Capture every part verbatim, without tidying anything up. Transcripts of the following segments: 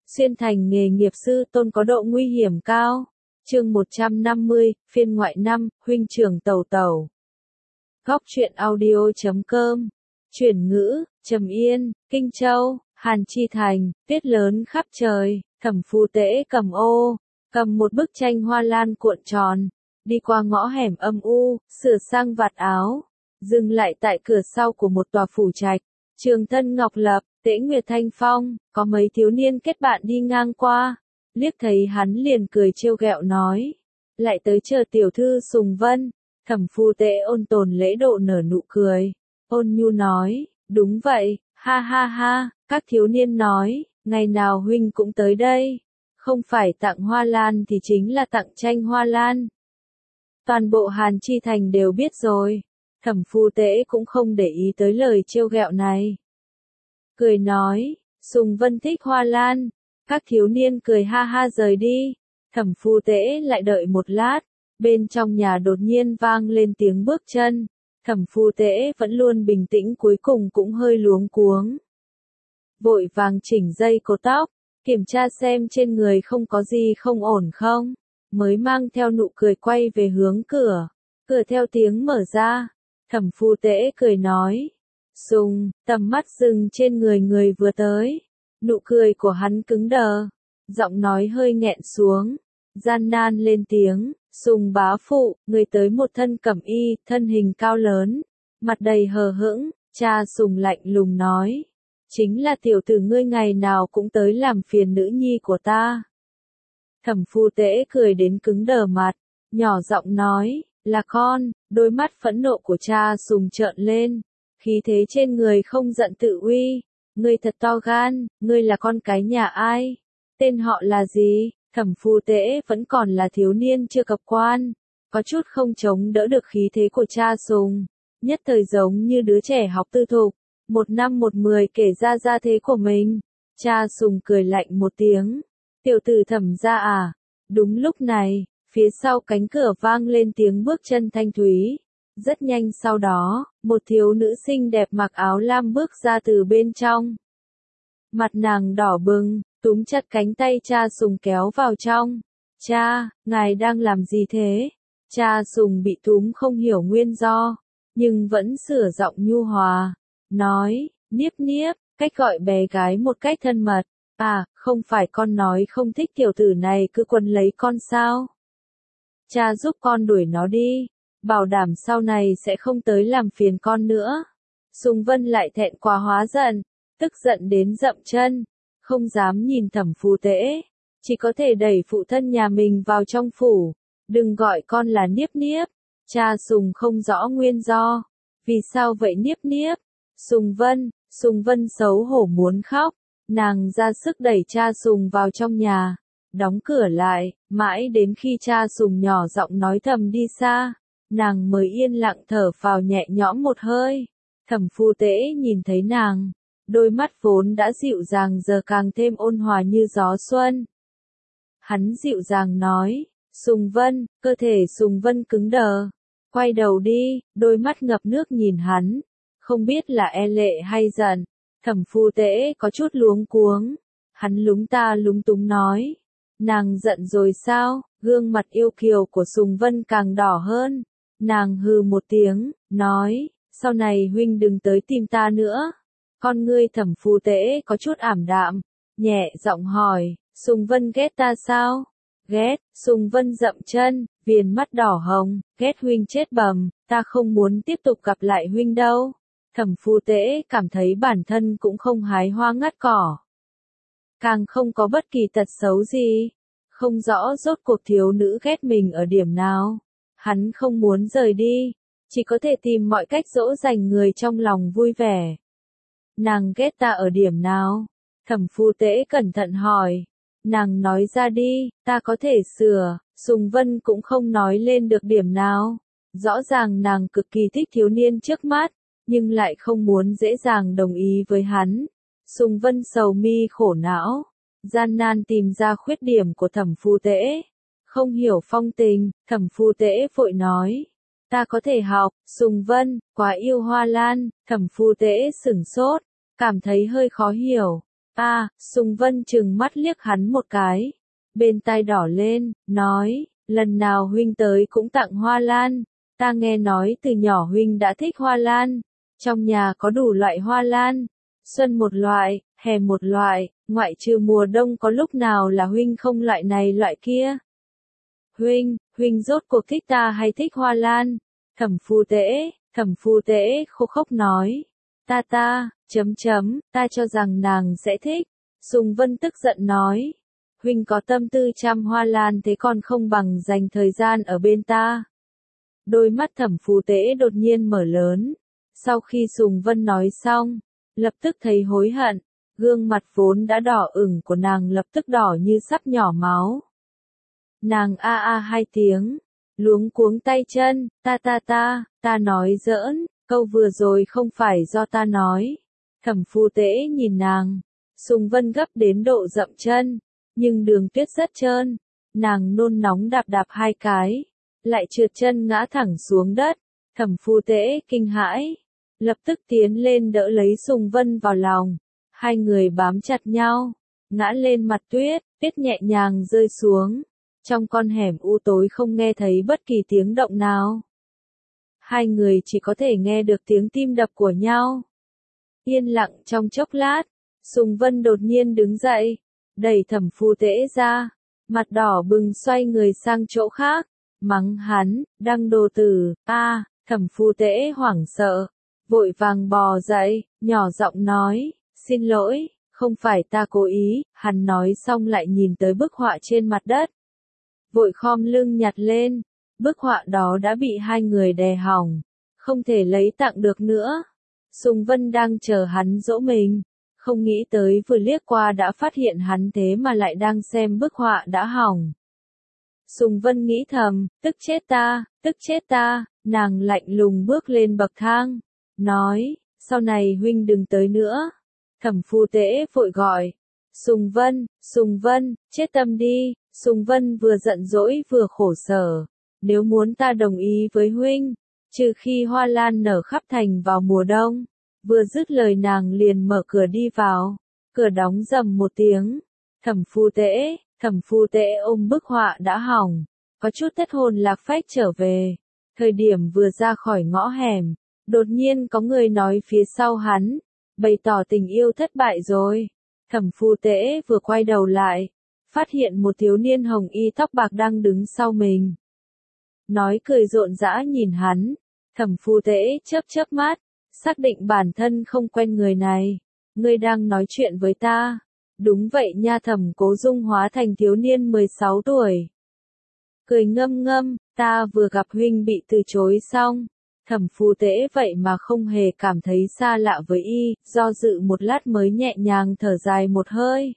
Xuyên thành nghề nghiệp sư tôn có độ nguy hiểm cao. Chương một trăm năm mươi, phiên ngoại năm, huynh trưởng Tẩu Tẩu. Góc truyện audio chấm com. Chuyển ngữ, Trầm Yên, Kinh Châu, Hàn Chi Thành, tuyết lớn khắp trời, Thẩm Phu Tễ cầm ô, cầm một bức tranh hoa lan cuộn tròn, đi qua ngõ hẻm âm u, sửa sang vạt áo, dừng lại tại cửa sau của một tòa phủ trạch. Trường Thân Ngọc Lập, Tễ Nguyệt Thanh Phong, có mấy thiếu niên kết bạn đi ngang qua, liếc thấy hắn liền cười trêu ghẹo nói, lại tới chờ tiểu thư Sùng Vân. Thẩm Phu Tễ ôn tồn lễ độ nở nụ cười, ôn nhu nói, đúng vậy, ha ha ha. Các thiếu niên nói, ngày nào huynh cũng tới đây, không phải tặng hoa lan thì chính là tặng tranh hoa lan. Toàn bộ Hàn Chi Thành đều biết rồi. Thẩm Phu Tễ cũng không để ý tới lời trêu ghẹo này. Cười nói, Sùng Vân thích hoa lan. Các thiếu niên cười ha ha rời đi. Thẩm Phu Tễ lại đợi một lát, bên trong nhà đột nhiên vang lên tiếng bước chân. Thẩm Phu Tễ vẫn luôn bình tĩnh cuối cùng cũng hơi luống cuống. Vội vàng chỉnh dây cột tóc, kiểm tra xem trên người không có gì không ổn không, mới mang theo nụ cười quay về hướng cửa. Cửa theo tiếng mở ra, Thẩm Phu Tễ cười nói, Sùng, tầm mắt dừng trên người người vừa tới. Nụ cười của hắn cứng đờ, giọng nói hơi nghẹn xuống, gian nan lên tiếng, Sùng bá phụ, người tới một thân cẩm y, thân hình cao lớn, mặt đầy hờ hững. Cha Sùng lạnh lùng nói, chính là tiểu tử ngươi ngày nào cũng tới làm phiền nữ nhi của ta. Thẩm Phu Tễ cười đến cứng đờ mặt, nhỏ giọng nói, là con. Đôi mắt phẫn nộ của cha Sùng trợn lên, khí thế trên người không giận tự uy, ngươi thật to gan, ngươi là con cái nhà ai? Tên họ là gì? Thẩm Phu Tễ vẫn còn là thiếu niên chưa cập quan, có chút không chống đỡ được khí thế của cha Sùng, nhất thời giống như đứa trẻ học tư thục, một năm một mười kể ra gia thế của mình. Cha Sùng cười lạnh một tiếng, tiểu tử Thẩm gia à? Đúng lúc này, phía sau cánh cửa vang lên tiếng bước chân thanh thúy. Rất nhanh sau đó, một thiếu nữ xinh đẹp mặc áo lam bước ra từ bên trong. Mặt nàng đỏ bừng, túm chặt cánh tay cha Sùng kéo vào trong. Cha, ngài đang làm gì thế? Cha Sùng bị túm không hiểu nguyên do, nhưng vẫn sửa giọng nhu hòa, nói, Niếp Niếp, cách gọi bé gái một cách thân mật. À, không phải con nói không thích tiểu tử này cứ quấn lấy con sao? Cha giúp con đuổi nó đi, bảo đảm sau này sẽ không tới làm phiền con nữa. Sùng Vân lại thẹn quá hóa giận, tức giận đến dậm chân, không dám nhìn Thẩm Phu Tễ, chỉ có thể đẩy phụ thân nhà mình vào trong phủ. Đừng gọi con là Niếp Niếp. Cha Sùng không rõ nguyên do. Vì sao vậy Niếp Niếp? Sùng Vân, Sùng Vân xấu hổ muốn khóc, nàng ra sức đẩy cha Sùng vào trong nhà, đóng cửa lại, mãi đến khi cha Sùng nhỏ giọng nói thầm đi xa, nàng mới yên lặng thở phào nhẹ nhõm một hơi. Thẩm Phu Tễ nhìn thấy nàng, đôi mắt vốn đã dịu dàng giờ càng thêm ôn hòa như gió xuân. Hắn dịu dàng nói, Sùng Vân. Cơ thể Sùng Vân cứng đờ, quay đầu đi, đôi mắt ngập nước nhìn hắn, không biết là e lệ hay giận. Thẩm Phu Tễ có chút luống cuống, hắn lúng ta lúng túng nói, nàng giận rồi sao? Gương mặt yêu kiều của Sùng Vân càng đỏ hơn, nàng hừ một tiếng, nói, sau này huynh đừng tới tìm ta nữa. Con ngươi Thẩm Phu Tễ có chút ảm đạm, nhẹ giọng hỏi, Sùng Vân ghét ta sao? Ghét. Sùng Vân dậm chân, viền mắt đỏ hồng, ghét huynh chết bầm, ta không muốn tiếp tục gặp lại huynh đâu. Thẩm Phu Tễ cảm thấy bản thân cũng không hái hoa ngắt cỏ, càng không có bất kỳ tật xấu gì, không rõ rốt cuộc thiếu nữ ghét mình ở điểm nào. Hắn không muốn rời đi, chỉ có thể tìm mọi cách dỗ dành người trong lòng vui vẻ. Nàng ghét ta ở điểm nào? Thẩm Phu Tễ cẩn thận hỏi. Nàng nói ra đi, ta có thể sửa. Sùng Vân cũng không nói lên được điểm nào. Rõ ràng nàng cực kỳ thích thiếu niên trước mắt, nhưng lại không muốn dễ dàng đồng ý với hắn. Sùng Vân sầu mi khổ não, gian nan tìm ra khuyết điểm của Thẩm Phu Tễ. Không hiểu phong tình, Thẩm Phu Tễ vội nói, ta có thể học. Sùng Vân, quá yêu hoa lan. Thẩm Phu Tễ sửng sốt, cảm thấy hơi khó hiểu. A, Sùng Vân trừng mắt liếc hắn một cái, bên tai đỏ lên, nói, lần nào huynh tới cũng tặng hoa lan, ta nghe nói từ nhỏ huynh đã thích hoa lan, trong nhà có đủ loại hoa lan, xuân một loại, hè một loại, ngoại trừ mùa đông có lúc nào là huynh không loại này loại kia. Huynh, huynh rốt cuộc thích ta hay thích hoa lan? Thẩm Phu Tễ, Thẩm Phu Tễ khô khốc nói, ta ta, chấm chấm, ta cho rằng nàng sẽ thích. Sùng Vân tức giận nói, huynh có tâm tư chăm hoa lan thế còn không bằng dành thời gian ở bên ta. Đôi mắt Thẩm Phu Tễ đột nhiên mở lớn, sau khi Sùng Vân nói xong, lập tức thấy hối hận, gương mặt vốn đã đỏ ửng của nàng lập tức đỏ như sắp nhỏ máu. Nàng a a hai tiếng, luống cuống tay chân, ta ta ta, ta nói giỡn, câu vừa rồi không phải do ta nói. Thẩm Phu Tễ nhìn nàng, Sùng Vân gấp đến độ dậm chân, nhưng đường tuyết rất trơn, nàng nôn nóng đạp đạp hai cái, lại trượt chân ngã thẳng xuống đất. Thẩm Phu Tễ kinh hãi, lập tức tiến lên đỡ lấy Sùng Vân vào lòng, hai người bám chặt nhau, ngã lên mặt tuyết, tuyết nhẹ nhàng rơi xuống. Trong con hẻm u tối không nghe thấy bất kỳ tiếng động nào. Hai người chỉ có thể nghe được tiếng tim đập của nhau. Yên lặng trong chốc lát, Sùng Vân đột nhiên đứng dậy, đẩy Thẩm Phu Tễ ra, mặt đỏ bừng xoay người sang chỗ khác, mắng hắn, đăng đồ tử, a, Thẩm Phu Tễ hoảng sợ, vội vàng bò dậy, nhỏ giọng nói, xin lỗi, không phải ta cố ý, hắn nói xong lại nhìn tới bức họa trên mặt đất. Vội khom lưng nhặt lên, bức họa đó đã bị hai người đè hỏng, không thể lấy tặng được nữa. Sùng Vân đang chờ hắn dỗ mình, không nghĩ tới vừa liếc qua đã phát hiện hắn thế mà lại đang xem bức họa đã hỏng. Sùng Vân nghĩ thầm, tức chết ta, tức chết ta, nàng lạnh lùng bước lên bậc thang, nói, sau này huynh đừng tới nữa. Thẩm Phu Tễ vội gọi, Sùng Vân, Sùng Vân, chết tâm đi. Sùng Vân vừa giận dỗi vừa khổ sở, nếu muốn ta đồng ý với huynh, trừ khi hoa lan nở khắp thành vào mùa đông. Vừa dứt lời nàng liền mở cửa đi vào, cửa đóng rầm một tiếng. Thẩm Phu Tễ, Thẩm Phu Tễ ôm bức họa đã hỏng, có chút thất hồn lạc phách trở về. Thời điểm vừa ra khỏi ngõ hẻm, đột nhiên có người nói phía sau hắn, bày tỏ tình yêu thất bại rồi. Thẩm Phu Tễ vừa quay đầu lại, phát hiện một thiếu niên hồng y tóc bạc đang đứng sau mình. Nói cười rộn rã nhìn hắn, Thẩm Phu Tễ chớp chớp mắt, xác định bản thân không quen người này. Ngươi đang nói chuyện với ta? Đúng vậy nha. Thẩm Cố Dung hóa thành thiếu niên mười sáu tuổi. Cười ngâm ngâm, ta vừa gặp huynh bị từ chối xong. Thẩm Phu Tễ vậy mà không hề cảm thấy xa lạ với y, do dự một lát mới nhẹ nhàng thở dài một hơi.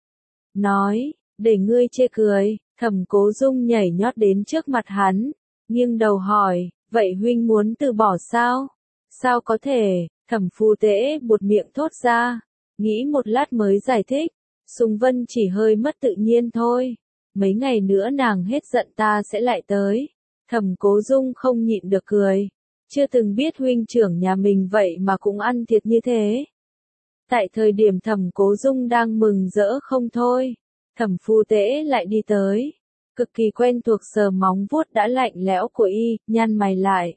Nói, để ngươi chê cười. Thẩm Cố Dung nhảy nhót đến trước mặt hắn, nghiêng đầu hỏi, vậy huynh muốn từ bỏ sao? Sao có thể? Thẩm Phu Tễ buột miệng thốt ra, nghĩ một lát mới giải thích, Sùng Vân chỉ hơi mất tự nhiên thôi, mấy ngày nữa nàng hết giận ta sẽ lại tới. Thẩm Cố Dung không nhịn được cười, chưa từng biết huynh trưởng nhà mình vậy mà cũng ăn thiệt như thế. Tại thời điểm Thẩm Cố Dung đang mừng rỡ không thôi, Thẩm Phu Tễ lại đi tới, cực kỳ quen thuộc sờ móng vuốt đã lạnh lẽo của y, nhăn mày lại.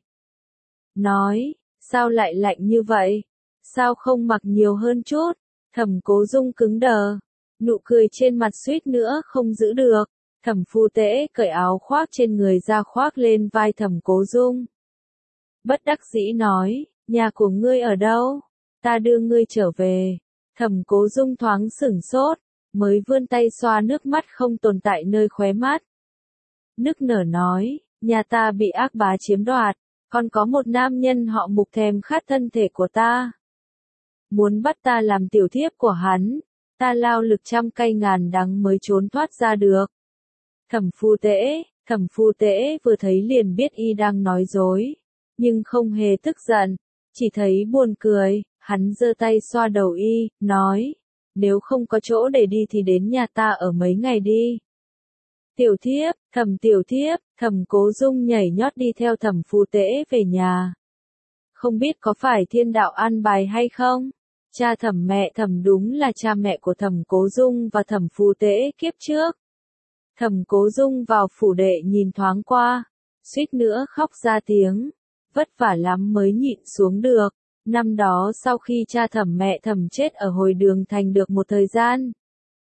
Nói, sao lại lạnh như vậy? Sao không mặc nhiều hơn chút? Thẩm Cố Dung cứng đờ, nụ cười trên mặt suýt nữa không giữ được. Thẩm Phu Tễ cởi áo khoác trên người ra khoác lên vai Thẩm Cố Dung. Bất đắc dĩ nói, nhà của ngươi ở đâu? Ta đưa ngươi trở về. Thẩm Cố Dung thoáng sửng sốt, mới vươn tay xoa nước mắt không tồn tại nơi khóe mắt. Nức nở nói, nhà ta bị ác bá chiếm đoạt, còn có một nam nhân họ Mục thèm khát thân thể của ta. Muốn bắt ta làm tiểu thiếp của hắn, ta lao lực trăm cây ngàn đắng mới trốn thoát ra được. Thẩm Phu Tễ, Thẩm Phu Tễ vừa thấy liền biết y đang nói dối, nhưng không hề tức giận, chỉ thấy buồn cười, hắn giơ tay xoa đầu y, nói, nếu không có chỗ để đi thì đến nhà ta ở mấy ngày đi. Tiểu thiếp, Thẩm tiểu thiếp, Thẩm Cố Dung nhảy nhót đi theo Thẩm Phu Tễ về nhà. Không biết có phải thiên đạo an bài hay không, Cha Thẩm mẹ Thẩm đúng là cha mẹ của Thẩm Cố Dung và Thẩm Phù Tế kiếp trước. Thẩm Cố Dung vào phủ đệ nhìn thoáng qua, suýt nữa khóc ra tiếng, vất vả lắm mới nhịn xuống được. Năm đó sau khi cha Thẩm mẹ Thẩm chết ở hồi Đường Thành được một thời gian,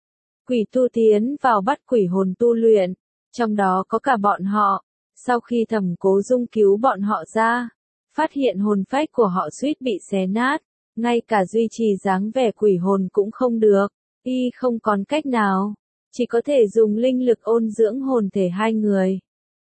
quỷ tu tiến vào bắt quỷ hồn tu luyện, trong đó có cả bọn họ. Sau khi Thẩm Cố Dung cứu bọn họ ra, phát hiện hồn phách của họ suýt bị xé nát, ngay cả duy trì dáng vẻ quỷ hồn cũng không được, y không còn cách nào, chỉ có thể dùng linh lực ôn dưỡng hồn thể hai người.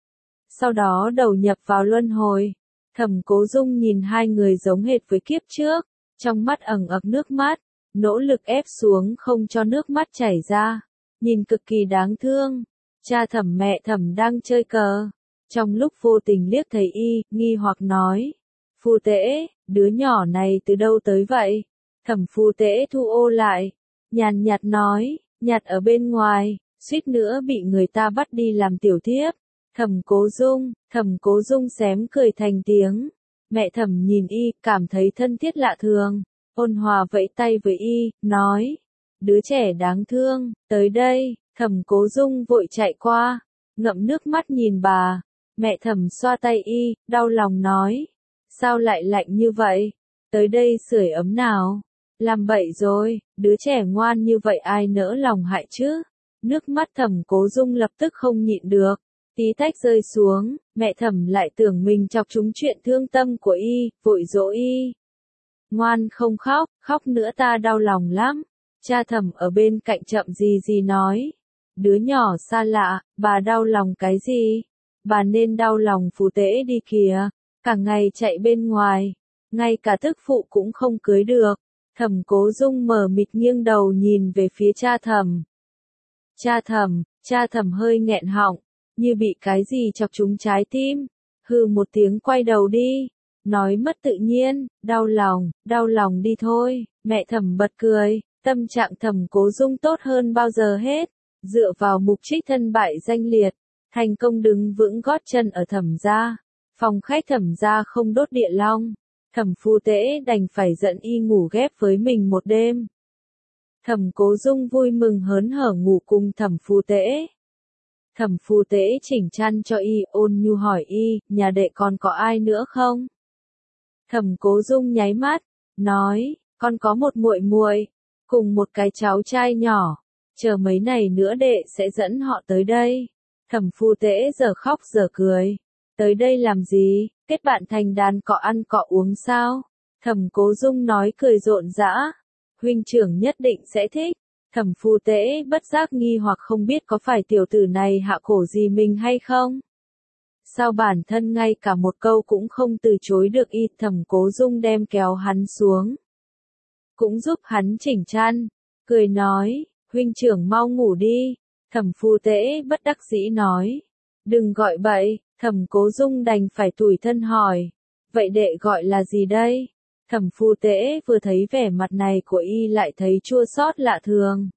Sau đó đầu nhập vào luân hồi, Thẩm Cố Dung nhìn hai người giống hệt với kiếp trước, trong mắt ẩn ực nước mắt, nỗ lực ép xuống không cho nước mắt chảy ra, nhìn cực kỳ đáng thương. Cha Thẩm mẹ Thẩm đang chơi cờ, trong lúc vô tình liếc thấy y, nghi hoặc nói: Phù Tế, đứa nhỏ này từ đâu tới vậy? Thẩm Phù Tế thu ô lại, nhàn nhạt nói: nhặt ở bên ngoài, suýt nữa bị người ta bắt đi làm tiểu thiếp. Thẩm Cố Dung, Thẩm Cố Dung xém cười thành tiếng. Mẹ Thẩm nhìn y, cảm thấy thân thiết lạ thường, ôn hòa vẫy tay với y, nói: đứa trẻ đáng thương, tới đây. Thẩm Cố Dung vội chạy qua, ngậm nước mắt nhìn bà. Mẹ Thẩm xoa tay y, đau lòng nói: sao lại lạnh như vậy? Tới đây sưởi ấm nào. Làm bậy rồi, đứa trẻ ngoan như vậy ai nỡ lòng hại chứ? Nước mắt Thẩm Cố Dung lập tức không nhịn được, tí tách rơi xuống. Mẹ Thẩm lại tưởng mình chọc trúng chuyện thương tâm của y, vội dỗ y: ngoan không khóc, khóc nữa ta đau lòng lắm. Cha Thẩm ở bên cạnh chậm gì gì nói: đứa nhỏ xa lạ, bà đau lòng cái gì? Bà nên đau lòng Phù Tế đi kìa, cả ngày chạy bên ngoài, ngay cả tức phụ cũng không cưới được. Thẩm Cố Dung mờ mịt nghiêng đầu nhìn về phía cha Thẩm. Cha Thẩm, cha Thẩm hơi nghẹn họng, như bị cái gì chọc trúng trái tim, hừ một tiếng quay đầu đi, nói mất tự nhiên: đau lòng, đau lòng đi thôi. Mẹ Thẩm bật cười, tâm trạng Thẩm Cố Dung tốt hơn bao giờ hết, dựa vào mục trích thân bại danh liệt, thành công đứng vững gót chân ở Thẩm gia. Phòng khách Thẩm gia không đốt địa long, Thẩm Phù Tế đành phải giận y ngủ ghép với mình một đêm. Thẩm Cố Dung vui mừng hớn hở ngủ cùng Thẩm Phù Tế. Thẩm Phù Tế chỉnh chăn cho y, ôn nhu hỏi y: nhà đệ còn có ai nữa không? Thẩm Cố Dung nháy mắt, nói: con có một muội muội, cùng một cái cháu trai nhỏ, chờ mấy ngày nữa đệ sẽ dẫn họ tới đây. Thẩm Phù Tế giờ khóc giờ cười: tới đây làm gì, kết bạn thành đàn cọ ăn cọ uống sao? Thẩm Cố Dung nói cười rộn rã: huynh trưởng nhất định sẽ thích. Thẩm Phù Tế bất giác nghi hoặc không biết có phải tiểu tử này hạ khổ gì mình hay không? Sao bản thân ngay cả một câu cũng không từ chối được y. Thẩm Cố Dung đem kéo hắn xuống, cũng giúp hắn chỉnh chăn, cười nói: huynh trưởng mau ngủ đi. Thẩm Phù Tế bất đắc dĩ nói: đừng gọi bậy. Thẩm Cố Dung đành phải tủi thân hỏi: vậy đệ gọi là gì đây? Thẩm Phù Tế vừa thấy vẻ mặt này của y lại thấy chua xót lạ thường,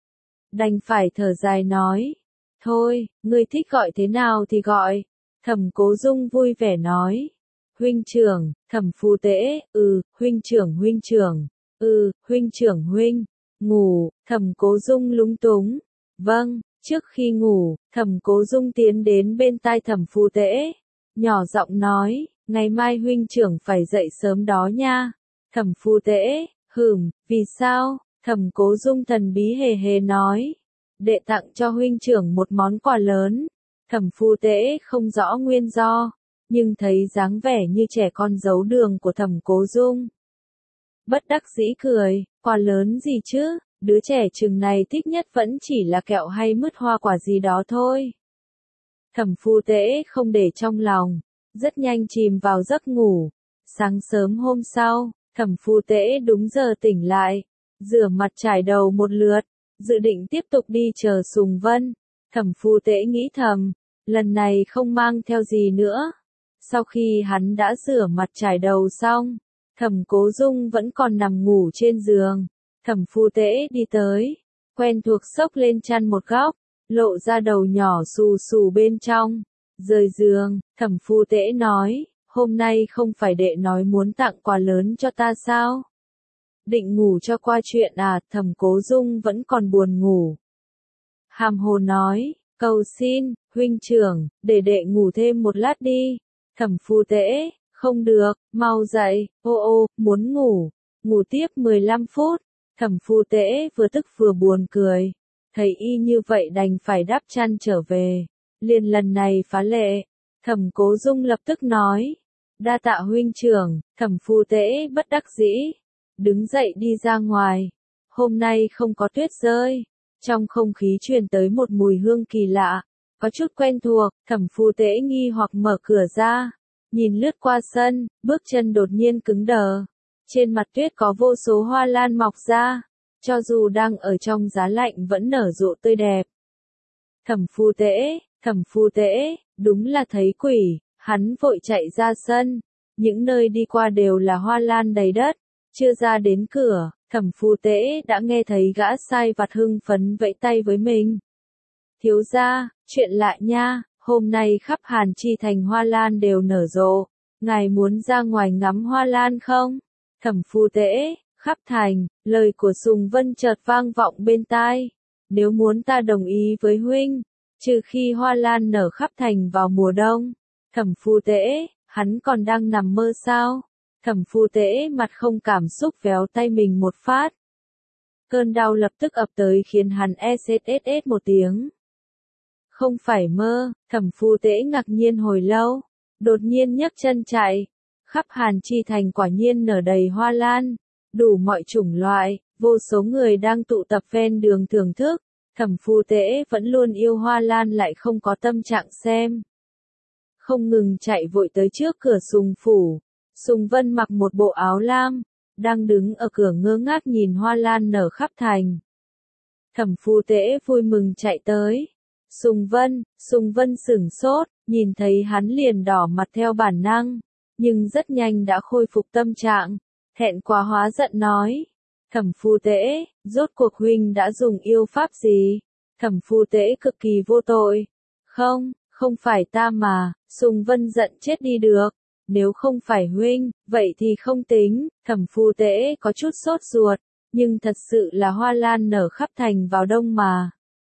đành phải thở dài nói: thôi, ngươi thích gọi thế nào thì gọi. Thẩm Cố Dung vui vẻ nói: huynh trưởng. Thẩm Phù Tế: ừ, huynh trưởng huynh trưởng, ừ, huynh trưởng huynh. Ngủ. Thẩm Cố Dung lúng túng: vâng. Trước khi ngủ, Thẩm Cố Dung tiến đến bên tai Thẩm Phù Tế, nhỏ giọng nói: ngày mai huynh trưởng phải dậy sớm đó nha. Thẩm Phù Tế: hừm, vì sao? Thẩm Cố Dung thần bí hề hề nói: đệ tặng cho huynh trưởng một món quà lớn. Thẩm Phù Tế không rõ nguyên do, nhưng thấy dáng vẻ như trẻ con giấu đường của Thẩm Cố Dung, bất đắc dĩ cười: quà lớn gì chứ? Đứa trẻ chừng này thích nhất vẫn chỉ là kẹo hay mứt hoa quả gì đó thôi. Thẩm Phù Tế không để trong lòng, rất nhanh chìm vào giấc ngủ. Sáng sớm hôm sau, Thẩm Phù Tế đúng giờ tỉnh lại, rửa mặt chải đầu một lượt, dự định tiếp tục đi chờ Sùng Vân. Thẩm Phù Tế nghĩ thầm, lần này không mang theo gì nữa. Sau khi hắn đã rửa mặt chải đầu xong, Thẩm Cố Dung vẫn còn nằm ngủ trên giường. Thẩm Phù Tế đi tới, quen thuộc xốc lên chăn một góc, lộ ra đầu nhỏ xù xù bên trong. Rời giường, Thẩm Phù Tế nói: hôm nay không phải đệ nói muốn tặng quà lớn cho ta sao? định ngủ cho qua chuyện à, Thẩm Cố Dung vẫn còn buồn ngủ. Hàm hồ nói, cầu xin, huynh trưởng, để đệ ngủ thêm một lát đi. Thẩm Phu Tễ, không được, mau dậy, ô ô, muốn ngủ, ngủ tiếp mười lăm phút. Thẩm Phu Tễ vừa tức vừa buồn cười, thấy y như vậy đành phải đắp chăn trở về, liền lần này phá lệ. Thẩm Cố Dung lập tức nói, đa tạ huynh trưởng. Thẩm Phu Tễ bất đắc dĩ, đứng dậy đi ra ngoài. Hôm nay không có tuyết rơi, trong không khí truyền tới một mùi hương kỳ lạ, có chút quen thuộc. Thẩm Phu Tễ nghi hoặc mở cửa ra, nhìn lướt qua sân, bước chân đột nhiên cứng đờ. Trên mặt tuyết có vô số hoa lan mọc ra, cho dù đang ở trong giá lạnh vẫn nở rộ tươi đẹp. Thẩm Phu Tễ, Thẩm Phu Tễ, đúng là thấy quỷ, hắn vội chạy ra sân, những nơi đi qua đều là hoa lan đầy đất, chưa ra đến cửa, Thẩm Phu Tễ đã nghe thấy gã sai vặt hưng phấn vẫy tay với mình. Thiếu gia, chuyện lạ nha, hôm nay khắp Hàn Chi thành hoa lan đều nở rộ, ngài muốn ra ngoài ngắm hoa lan không? Thẩm Phu Tễ, khắp thành, lời của Sùng Vân chợt vang vọng bên tai. Nếu muốn ta đồng ý với huynh, trừ khi hoa lan nở khắp thành vào mùa đông. Thẩm Phu Tễ, hắn còn đang nằm mơ sao? Thẩm Phu Tễ mặt không cảm xúc véo tay mình một phát. Cơn đau lập tức ập tới khiến hắn e xê ét ét một tiếng. Không phải mơ, Thẩm Phu Tễ ngạc nhiên hồi lâu, đột nhiên nhấc chân chạy. Khắp Hàn Chi thành quả nhiên nở đầy hoa lan, đủ mọi chủng loại, vô số người đang tụ tập ven đường thưởng thức. Thẩm Phu Tễ vẫn luôn yêu hoa lan lại không có tâm trạng xem. Không ngừng chạy vội tới trước cửa Sùng phủ. Sùng Vân mặc một bộ áo lam, đang đứng ở cửa ngơ ngác nhìn hoa lan nở khắp thành. Thẩm Phu Tễ vui mừng chạy tới. Sùng Vân, Sùng Vân sửng sốt, nhìn thấy hắn liền đỏ mặt theo bản năng, nhưng rất nhanh đã khôi phục tâm trạng, thẹn quá hóa giận nói. Thẩm Phu Tễ, rốt cuộc huynh đã dùng yêu pháp gì? Thẩm Phu Tễ cực kỳ vô tội. Không, không phải ta mà, Sùng Vân giận chết đi được. Nếu không phải huynh, vậy thì không tính. Thẩm Phu Tễ có chút sốt ruột, nhưng thật sự là hoa lan nở khắp thành vào đông mà.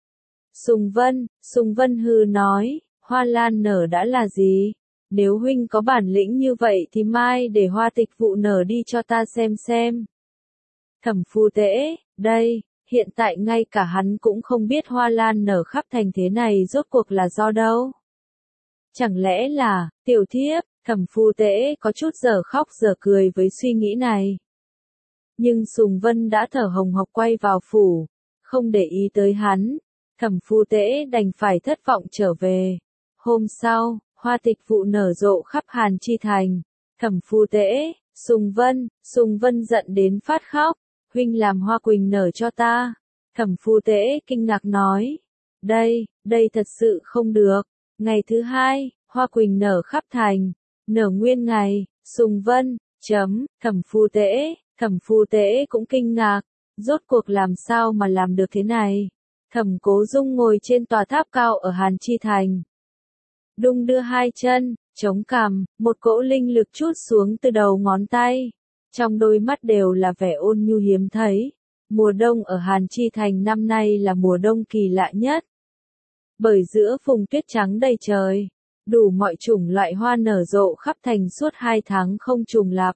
Sùng Vân, Sùng Vân hừ nói, hoa lan nở đã là gì? Nếu huynh có bản lĩnh như vậy thì mai để hoa tịch vụ nở đi cho ta xem xem. Thẩm Phu Tễ, đây, hiện tại ngay cả hắn cũng không biết hoa lan nở khắp thành thế này rốt cuộc là do đâu. Chẳng lẽ là, tiểu thiếp? Thẩm Phu Tễ có chút giờ khóc giờ cười với suy nghĩ này. Nhưng Sùng Vân đã thở hồng hộc quay vào phủ, không để ý tới hắn. Thẩm Phu Tễ đành phải thất vọng trở về. Hôm sau, hoa tịch vụ nở rộ khắp Hàn Chi thành. Thẩm Phu Tễ, Sùng Vân, Sùng Vân giận đến phát khóc. Huynh làm hoa quỳnh nở cho ta. Thẩm Phu Tễ kinh ngạc nói. Đây, đây thật sự không được. Ngày thứ hai, hoa quỳnh nở khắp thành. Nở nguyên ngày, Sùng Vân, chấm, Thẩm Phu Tễ, Thẩm Phu Tễ cũng kinh ngạc. Rốt cuộc làm sao mà làm được thế này? Thẩm Cố Dung ngồi trên tòa tháp cao ở Hàn Chi thành. Đung đưa hai chân, chống cằm, một cỗ linh lực trút xuống từ đầu ngón tay. Trong đôi mắt đều là vẻ ôn nhu hiếm thấy. Mùa đông ở Hàn Chi thành năm nay là mùa đông kỳ lạ nhất. Bởi giữa vùng tuyết trắng đầy trời, đủ mọi chủng loại hoa nở rộ khắp thành suốt hai tháng không trùng lặp.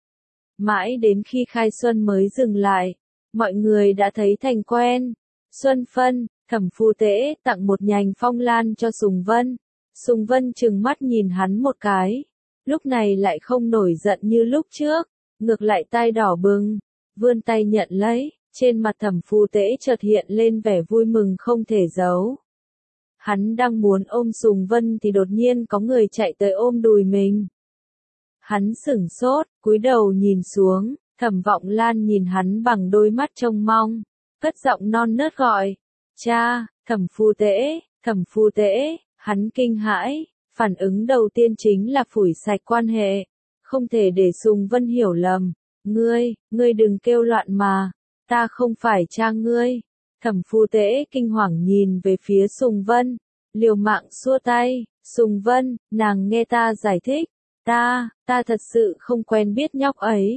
Mãi đến khi khai xuân mới dừng lại, mọi người đã thấy thành quen. Xuân phân, Thẩm Phu Tễ tặng một nhành phong lan cho Sùng Vân. Sùng Vân trừng mắt nhìn hắn một cái. Lúc này lại không nổi giận như lúc trước, ngược lại tai đỏ bừng, vươn tay nhận lấy. Trên mặt Thẩm Phu Tễ chợt hiện lên vẻ vui mừng không thể giấu. Hắn đang muốn ôm Sùng Vân thì đột nhiên có người chạy tới ôm đùi mình. Hắn sửng sốt, cúi đầu nhìn xuống, Thẩm Vọng Lan nhìn hắn bằng đôi mắt trông mong, cất giọng non nớt gọi, cha. Thẩm Phu Tễ, Thẩm Phu Tễ, hắn kinh hãi, phản ứng đầu tiên chính là phủi sạch quan hệ, không thể để Sùng Vân hiểu lầm, ngươi, ngươi đừng kêu loạn mà, ta không phải cha ngươi. Thẩm Phu Tễ kinh hoàng nhìn về phía Sùng Vân, liều mạng xua tay. Sùng Vân, nàng nghe ta giải thích, ta, ta thật sự không quen biết nhóc ấy.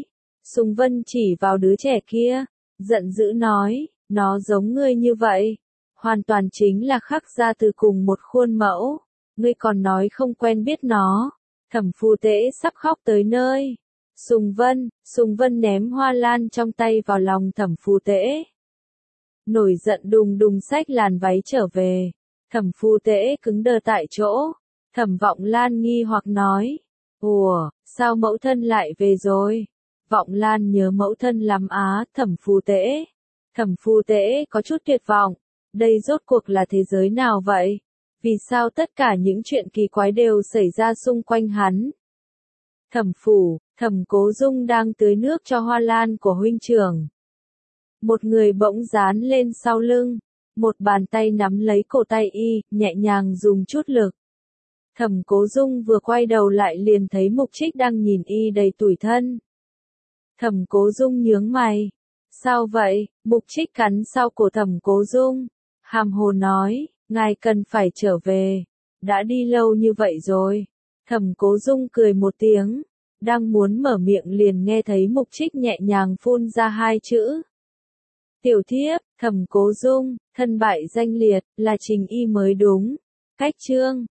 Sùng Vân chỉ vào đứa trẻ kia, giận dữ nói, nó giống ngươi như vậy, hoàn toàn chính là khắc ra từ cùng một khuôn mẫu, ngươi còn nói không quen biết nó. Thẩm Phù Tế sắp khóc tới nơi. Sùng Vân, Sùng Vân ném hoa lan trong tay vào lòng Thẩm Phù Tế. Nổi giận đùng đùng xách làn váy trở về. Thẩm Phù Tế cứng đờ tại chỗ. Thẩm Vọng Lan nghi hoặc nói, ủa, sao mẫu thân lại về rồi? Vọng Lan nhớ mẫu thân lắm á. Thẩm Phù Tế. Thẩm Phù Tế có chút tuyệt vọng. Đây rốt cuộc là thế giới nào vậy? Vì sao tất cả những chuyện kỳ quái đều xảy ra xung quanh hắn? Thẩm phủ, Thẩm Cố Dung đang tưới nước cho hoa lan của huynh trưởng. Một người bỗng dán lên sau lưng, một bàn tay nắm lấy cổ tay y, nhẹ nhàng dùng chút lực. Thẩm Cố Dung vừa quay đầu lại liền thấy Mục Trích đang nhìn y đầy tủi thân. Thẩm Cố Dung nhướng mày. Sao vậy? Mục Trích cắn sau cổ Thẩm Cố Dung. Hàm hồ nói, ngài cần phải trở về. Đã đi lâu như vậy rồi. Thẩm Cố Dung cười một tiếng. Đang muốn mở miệng liền nghe thấy Mục Trích nhẹ nhàng phun ra hai chữ. Tiểu thiếp. Thẩm Cố Dung, thân bại danh liệt, là Trình Y mới đúng. Cách chương.